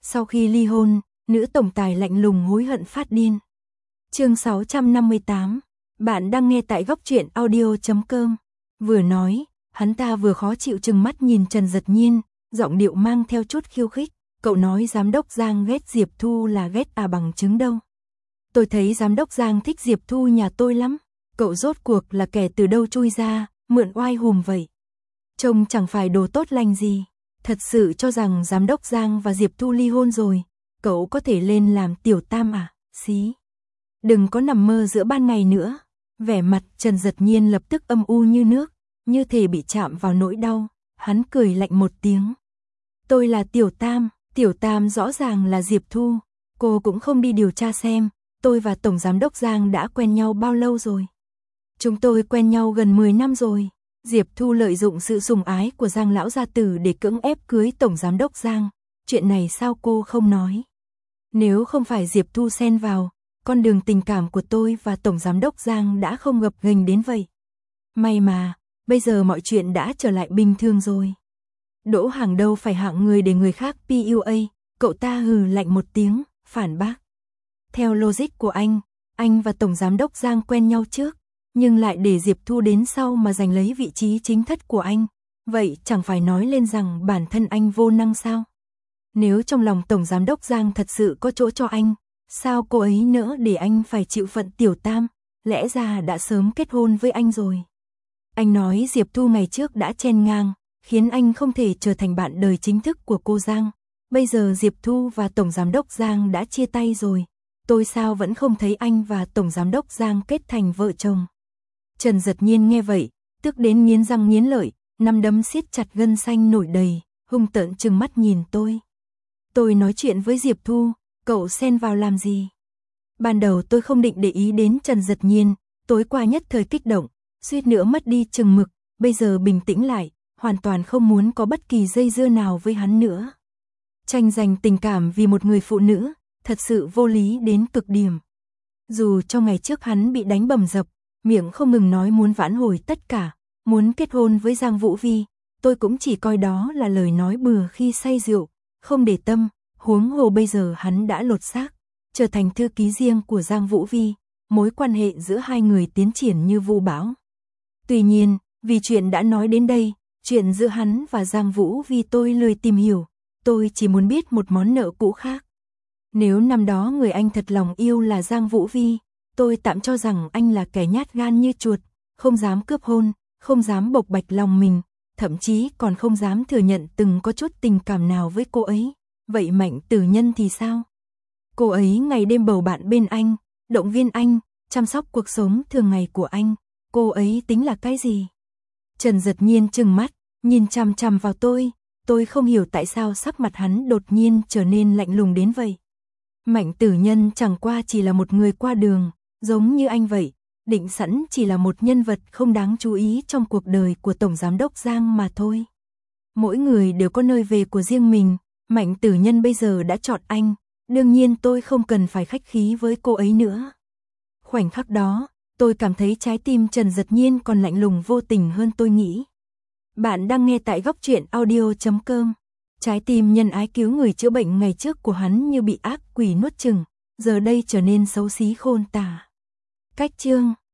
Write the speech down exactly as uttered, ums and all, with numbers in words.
Sau khi ly hôn, nữ tổng tài lạnh lùng hối hận phát điên. Chương sáu trăm năm mươi tám. Bạn đang nghe tại góc truyện audio chấm com. Vừa nói, hắn ta vừa khó chịu trừng mắt nhìn Trần Dật Nhiên, giọng điệu mang theo chút khiêu khích. Cậu nói giám đốc Giang ghét Diệp Thu là ghét à bằng chứng đâu. Tôi thấy giám đốc Giang thích Diệp Thu nhà tôi lắm. Cậu rốt cuộc là kẻ từ đâu chui ra, mượn oai hùm vậy. Trông chẳng phải đồ tốt lành gì. Thật sự cho rằng giám đốc Giang và Diệp Thu ly hôn rồi, cậu có thể lên làm tiểu tam à, xí. Đừng có nằm mơ giữa ban ngày nữa. Vẻ mặt Trần Dật Nhiên lập tức âm u như nước, như thể bị chạm vào nỗi đau. Hắn cười lạnh một tiếng. Tôi là tiểu tam, tiểu tam rõ ràng là Diệp Thu. Cô cũng không đi điều tra xem, tôi và tổng giám đốc Giang đã quen nhau bao lâu rồi. Chúng tôi quen nhau gần mười năm rồi. Diệp Thu lợi dụng sự sủng ái của Giang lão gia tử để cưỡng ép cưới tổng giám đốc Giang. Chuyện này sao cô không nói? Nếu không phải Diệp Thu xen vào, con đường tình cảm của tôi và tổng giám đốc Giang đã không gập ghềnh đến vậy. May mà, bây giờ mọi chuyện đã trở lại bình thường rồi. Đỗ Hàng đâu phải hạng người để người khác pê u a, cậu ta hừ lạnh một tiếng, phản bác. Theo logic của anh, anh và tổng giám đốc Giang quen nhau trước, nhưng lại để Diệp Thu đến sau mà giành lấy vị trí chính thất của anh. Vậy chẳng phải nói lên rằng bản thân anh vô năng sao? Nếu trong lòng tổng giám đốc Giang thật sự có chỗ cho anh, sao cô ấy nỡ để anh phải chịu phận tiểu tam, lẽ ra đã sớm kết hôn với anh rồi. Anh nói Diệp Thu ngày trước đã chen ngang, khiến anh không thể trở thành bạn đời chính thức của cô Giang. Bây giờ Diệp Thu và tổng giám đốc Giang đã chia tay rồi, tôi sao vẫn không thấy anh và tổng giám đốc Giang kết thành vợ chồng. Trần Dật Nhiên nghe vậy, tức đến nghiến răng nghiến lợi, nắm đấm siết chặt gân xanh nổi đầy, hung tợn trừng mắt nhìn tôi. Tôi nói chuyện với Diệp Thu, cậu xen vào làm gì? Ban đầu tôi không định để ý đến Trần Dật Nhiên, tối qua nhất thời kích động, suýt nữa mất đi chừng mực, bây giờ bình tĩnh lại, hoàn toàn không muốn có bất kỳ dây dưa nào với hắn nữa. Tranh giành tình cảm vì một người phụ nữ, thật sự vô lý đến cực điểm. Dù trong ngày trước hắn bị đánh bầm dập, miệng không ngừng nói muốn vãn hồi tất cả, muốn kết hôn với Giang Vũ Vi, tôi cũng chỉ coi đó là lời nói bừa khi say rượu, không để tâm, huống hồ bây giờ hắn đã lột xác, trở thành thư ký riêng của Giang Vũ Vi, mối quan hệ giữa hai người tiến triển như vu bão. Tuy nhiên, vì chuyện đã nói đến đây, chuyện giữa hắn và Giang Vũ Vi tôi lười tìm hiểu, tôi chỉ muốn biết một món nợ cũ khác. Nếu năm đó người anh thật lòng yêu là Giang Vũ Vi, tôi tạm cho rằng anh là kẻ nhát gan như chuột, không dám cướp hôn, không dám bộc bạch lòng mình, thậm chí còn không dám thừa nhận từng có chút tình cảm nào với cô ấy. Vậy Mạnh Tử Nhân thì sao? Cô ấy ngày đêm bầu bạn bên anh, động viên anh, chăm sóc cuộc sống thường ngày của anh, cô ấy tính là cái gì? Trần Dật Nhiên trừng mắt, nhìn chằm chằm vào tôi, tôi không hiểu tại sao sắc mặt hắn đột nhiên trở nên lạnh lùng đến vậy. Mạnh Tử Nhân chẳng qua chỉ là một người qua đường, giống như anh vậy, định sẵn chỉ là một nhân vật không đáng chú ý trong cuộc đời của tổng giám đốc Giang mà thôi. Mỗi người đều có nơi về của riêng mình, Mạnh Tử Nhân bây giờ đã chọn anh, đương nhiên tôi không cần phải khách khí với cô ấy nữa. Khoảnh khắc đó, tôi cảm thấy trái tim Trần Dật Nhiên còn lạnh lùng vô tình hơn tôi nghĩ. Bạn đang nghe tại góc truyện audio chấm com. Trái tim nhân ái cứu người chữa bệnh ngày trước của hắn như bị ác quỷ nuốt chửng, giờ đây trở nên xấu xí khôn tả. Cách chương